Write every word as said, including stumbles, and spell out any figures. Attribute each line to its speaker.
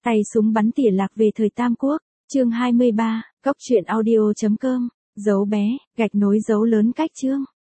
Speaker 1: Tay súng bắn tỉa lạc về thời Tam Quốc, chương hai mươi ba, cốc truyện audio chấm com, dấu bé, gạch nối dấu lớn cách chương.